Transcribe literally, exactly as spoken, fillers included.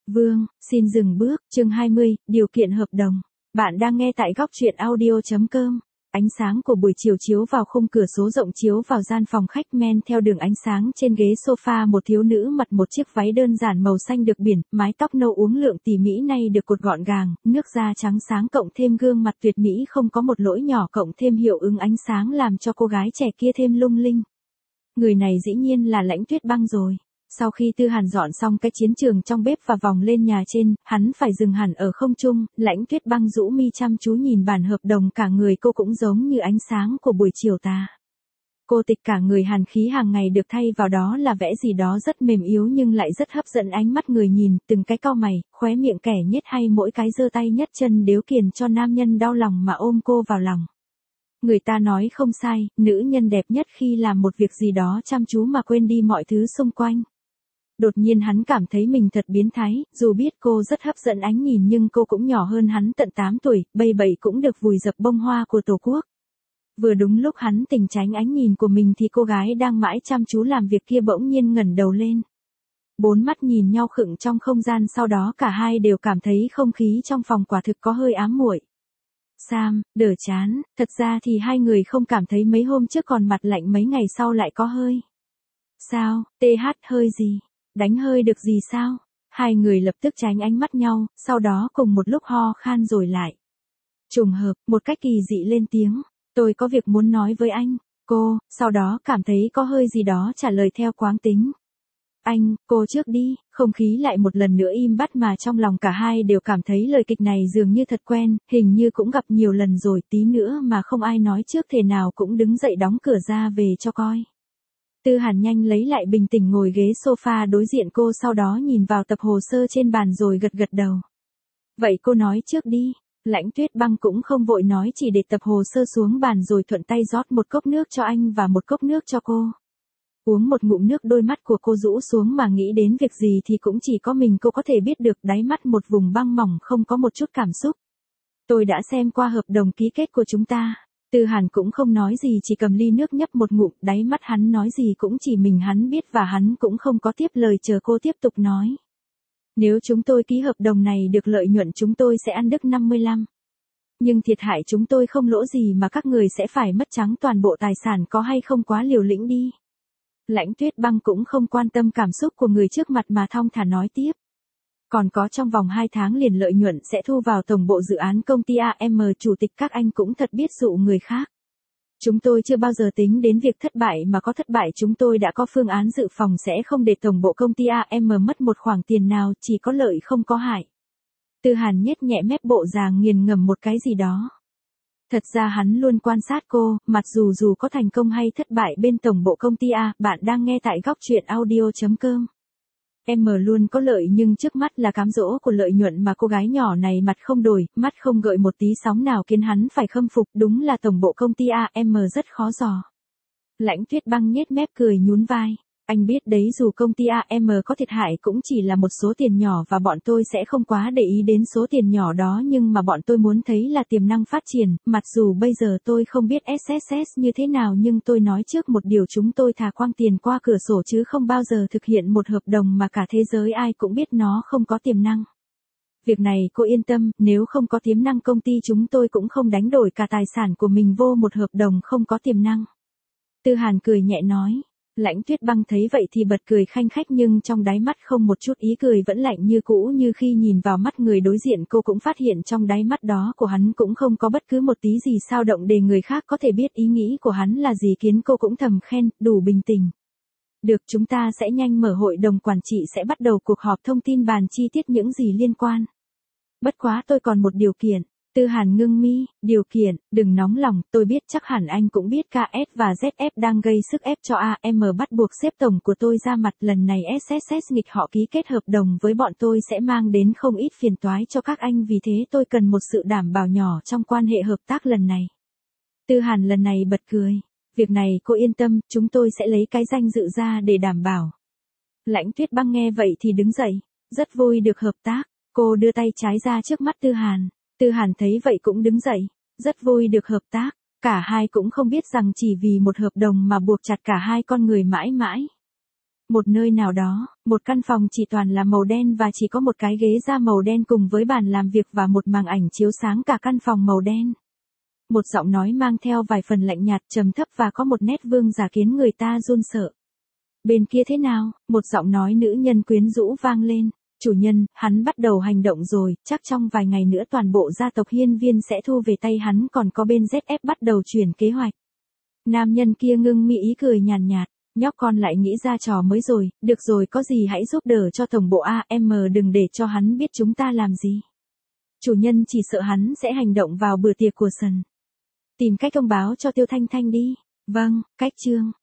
Vương, xin dừng bước, chương hai mươi, điều kiện hợp đồng. Bạn đang nghe tại góc truyện audio.com. Ánh sáng của buổi chiều chiếu vào khung cửa sổ rộng chiếu vào gian phòng khách, men theo đường ánh sáng trên ghế sofa một thiếu nữ mặc một chiếc váy đơn giản màu xanh được biển, mái tóc nâu uốn lượn tỉ mỉ nay được cột gọn gàng, nước da trắng sáng cộng thêm gương mặt tuyệt mỹ không có một lỗi nhỏ cộng thêm hiệu ứng ánh sáng làm cho cô gái trẻ kia thêm lung linh. Người này dĩ nhiên là Lãnh Tuyết Băng rồi. Sau khi Tư Hàn dọn xong cái chiến trường trong bếp và vòng lên nhà trên, hắn phải dừng hẳn ở không trung, Lãnh Tuyết Băng rũ mi chăm chú nhìn bản hợp đồng, cả người cô cũng giống như ánh sáng của buổi chiều tà. Cô tịch cả người hàn khí hàng ngày được thay vào đó là vẻ gì đó rất mềm yếu nhưng lại rất hấp dẫn ánh mắt người nhìn, từng cái cau mày, khóe miệng kẻ nhếch hay mỗi cái giơ tay nhấc chân đều kiền cho nam nhân đau lòng mà ôm cô vào lòng. Người ta nói không sai, nữ nhân đẹp nhất khi làm một việc gì đó chăm chú mà quên đi mọi thứ xung quanh. Đột nhiên hắn cảm thấy mình thật biến thái, dù biết cô rất hấp dẫn ánh nhìn nhưng cô cũng nhỏ hơn hắn tận tám tuổi, bây bậy cũng được vùi dập bông hoa của Tổ quốc. Vừa đúng lúc hắn tỉnh tránh ánh nhìn của mình thì cô gái đang mãi chăm chú làm việc kia bỗng nhiên ngẩng đầu lên. Bốn mắt nhìn nhau khựng trong không gian, sau đó cả hai đều cảm thấy không khí trong phòng quả thực có hơi ám muội. Sam, đỡ chán, thật ra thì hai người không cảm thấy mấy hôm trước còn mặt lạnh mấy ngày sau lại có hơi. Sao, tê hát hơi gì? Đánh hơi được gì sao? Hai người lập tức tránh ánh mắt nhau, sau đó cùng một lúc ho khan rồi lại. Trùng hợp, một cách kỳ dị lên tiếng, tôi có việc muốn nói với anh. Cô, sau đó cảm thấy có hơi gì đó trả lời theo quán tính. Anh, cô trước đi, không khí lại một lần nữa im bặt mà trong lòng cả hai đều cảm thấy lời kịch này dường như thật quen, hình như cũng gặp nhiều lần rồi, tí nữa mà không ai nói trước thể nào cũng đứng dậy đóng cửa ra về cho coi. Tư Hàn nhanh lấy lại bình tĩnh ngồi ghế sofa đối diện cô, sau đó nhìn vào tập hồ sơ trên bàn rồi gật gật đầu. Vậy cô nói trước đi. Lãnh Tuyết Băng cũng không vội nói, chỉ để tập hồ sơ xuống bàn rồi thuận tay rót một cốc nước cho anh và một cốc nước cho cô. Uống một ngụm nước, đôi mắt của cô rũ xuống mà nghĩ đến việc gì thì cũng chỉ có mình cô có thể biết được, đáy mắt một vùng băng mỏng không có một chút cảm xúc. Tôi đã xem qua hợp đồng ký kết của chúng ta. Tư Hàn cũng không nói gì, chỉ cầm ly nước nhấp một ngụm, đáy mắt hắn nói gì cũng chỉ mình hắn biết và hắn cũng không có tiếp lời, chờ cô tiếp tục nói. Nếu chúng tôi ký hợp đồng này được lợi nhuận chúng tôi sẽ ăn đứt năm mươi lăm. Nhưng thiệt hại chúng tôi không lỗ gì mà các người sẽ phải mất trắng toàn bộ tài sản, có hay không quá liều lĩnh đi. Lãnh Tuyết Băng cũng không quan tâm cảm xúc của người trước mặt mà thong thả nói tiếp. Còn có trong vòng hai tháng liền lợi nhuận sẽ thu vào tổng bộ dự án công ty a em, chủ tịch các anh cũng thật biết dụ người khác. Chúng tôi chưa bao giờ tính đến việc thất bại, mà có thất bại chúng tôi đã có phương án dự phòng sẽ không để tổng bộ công ty a em mất một khoản tiền nào, chỉ có lợi không có hại. Tư Hàn nhếch nhẹ mép bộ dáng nghiền ngẫm một cái gì đó. Thật ra hắn luôn quan sát cô, mặc dù dù có thành công hay thất bại bên tổng bộ công ty A, bạn đang nghe tại góc truyện audio.com. Em luôn có lợi nhưng trước mắt là cám dỗ của lợi nhuận mà cô gái nhỏ này mặt không đổi, mắt không gợi một tí sóng nào khiến hắn phải khâm phục, đúng là tổng bộ công ty a em rất khó dò. Lãnh Tuyết Băng nhếch mép cười nhún vai. Anh biết đấy, dù công ty a em có thiệt hại cũng chỉ là một số tiền nhỏ và bọn tôi sẽ không quá để ý đến số tiền nhỏ đó, nhưng mà bọn tôi muốn thấy là tiềm năng phát triển, mặc dù bây giờ tôi không biết ét ét ét như thế nào nhưng tôi nói trước một điều, chúng tôi thà quăng tiền qua cửa sổ chứ không bao giờ thực hiện một hợp đồng mà cả thế giới ai cũng biết nó không có tiềm năng. Việc này cô yên tâm, nếu không có tiềm năng công ty chúng tôi cũng không đánh đổi cả tài sản của mình vô một hợp đồng không có tiềm năng. Tư Hàn cười nhẹ nói. Lãnh Tuyết Băng thấy vậy thì bật cười khanh khách nhưng trong đáy mắt không một chút ý cười, vẫn lạnh như cũ, như khi nhìn vào mắt người đối diện cô cũng phát hiện trong đáy mắt đó của hắn cũng không có bất cứ một tí gì dao động để người khác có thể biết ý nghĩ của hắn là gì, khiến cô cũng thầm khen, đủ bình tĩnh. Được, chúng ta sẽ nhanh mở hội đồng quản trị, sẽ bắt đầu cuộc họp thông tin bàn chi tiết những gì liên quan. Bất quá tôi còn một điều kiện. Tư Hàn ngưng mi, điều kiện, đừng nóng lòng, tôi biết chắc hẳn anh cũng biết ca ét và zét ép đang gây sức ép cho a em, bắt buộc sếp tổng của tôi ra mặt, lần này ét ét ét nghịch họ ký kết hợp đồng với bọn tôi sẽ mang đến không ít phiền toái cho các anh, vì thế tôi cần một sự đảm bảo nhỏ trong quan hệ hợp tác lần này. Tư Hàn lần này bật cười, việc này cô yên tâm, chúng tôi sẽ lấy cái danh dự ra để đảm bảo. Lãnh Tuyết Băng nghe vậy thì đứng dậy, rất vui được hợp tác, cô đưa tay trái ra trước mắt Tư Hàn. Tư Hàn thấy vậy cũng đứng dậy, rất vui được hợp tác, cả hai cũng không biết rằng chỉ vì một hợp đồng mà buộc chặt cả hai con người mãi mãi. Một nơi nào đó, một căn phòng chỉ toàn là màu đen và chỉ có một cái ghế da màu đen cùng với bàn làm việc và một màn ảnh chiếu sáng cả căn phòng màu đen. Một giọng nói mang theo vài phần lạnh nhạt, trầm thấp và có một nét vương giả khiến người ta run sợ. Bên kia thế nào? Một giọng nói nữ nhân quyến rũ vang lên. Chủ nhân, hắn bắt đầu hành động rồi, chắc trong vài ngày nữa toàn bộ gia tộc Hiên Viên sẽ thu về tay hắn, còn có bên dét ép bắt đầu chuyển kế hoạch. Nam nhân kia ngưng mi ý cười nhàn nhạt, nhóc con lại nghĩ ra trò mới rồi, được rồi có gì hãy giúp đỡ cho tổng bộ a em đừng để cho hắn biết chúng ta làm gì. Chủ nhân chỉ sợ hắn sẽ hành động vào bữa tiệc của Sần. Tìm cách thông báo cho Tiêu Thanh Thanh đi. Vâng, cách chương.